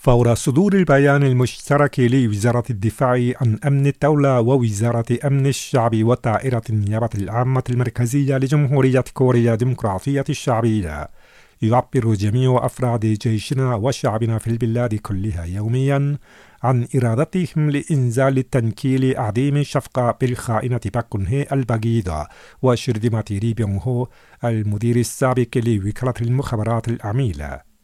فور صدور البيان المشترك لوزارة الدفاع عن أمن الدولة ووزارة أمن الشعب ودائرة النيابة العامة المركزية لجمهورية كوريا الديمقراطية الشعبية، يعبر جميع أفراد جيشنا وشعبنا في البلاد كلها يوميا عن إرادتهم لإنزال التنكيل عديم الشفقة بالخائنة باك كون هي البغيضة وشردمة ري بيونغ هو المدير السابق لوكالة المخابرات العميلة.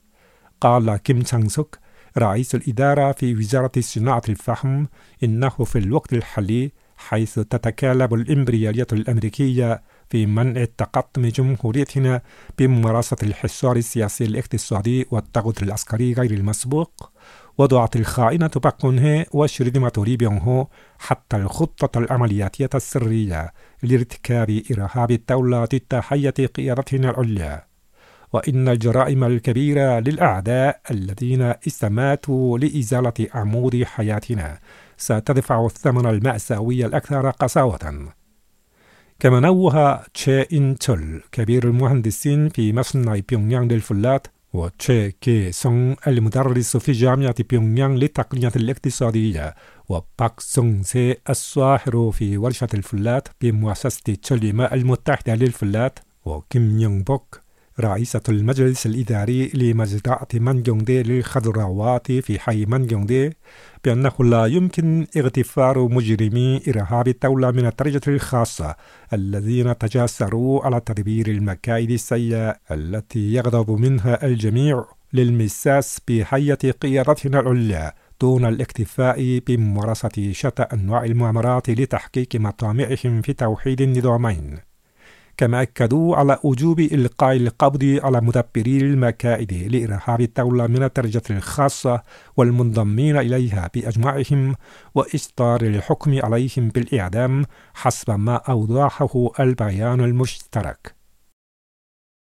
قال كيم تشانغ سوك رئيس الإدارة في وزارة صناعة الفحم إنه في الوقت الحالي حيث تتكالب الإمبريالية الأمريكية في منع تقدم جمهوريتنا بممارسة الحصار السياسي الاقتصادي والضغط العسكري غير المسبوق، وضعت الخائنة باك كون هي وشردمة ري بيونغ هو حتى الخطة العملياتية السرية لارتكاب إرهاب الدولة ضد حية قيادتنا العليا. وإن الجرائم الكبيرة للأعداء الذين استماتوا لإزالة عمود حياتنا ستدفع الثمن المأساوي الأكثر قساوة. كما نوه تشي إن تشول كبير المهندسين في مصنع بيونغيانغ للفولاد، وتشي كي سونغ المدرس في جامعة بيونغيانغ للتقنية الاقتصادية، وباك سونغ سي الساحر في ورشة الفولاد بمؤسسة تشوليما المتحدة للفولاد، وكيم يونغ بوك رئيسة المجلس الإداري لمزرعة مانجيونغدي للخضروات في حي مانجيونغدي، بأنه لا يمكن اغتفار مجرمي إرهاب الدولة من الدرجة الخاصة الذين تجاسروا على تدبير المكائد السيئة التي يغضب منها الجميع للمساس بحية قيادتنا العليا دون الاكتفاء بممارسة شتى أنواع المؤامرات لتحقيق مطامعهم في توحيد النظامين. كما أكدوا على وجوب إلقاء القبض على مدبري المكائد لإرهاب الدولة من الدرجة الخاصة والمنضمين إليها بأجمعهم، وإصدار الحكم عليهم بالإعدام حسب ما أوضحه البيان المشترك.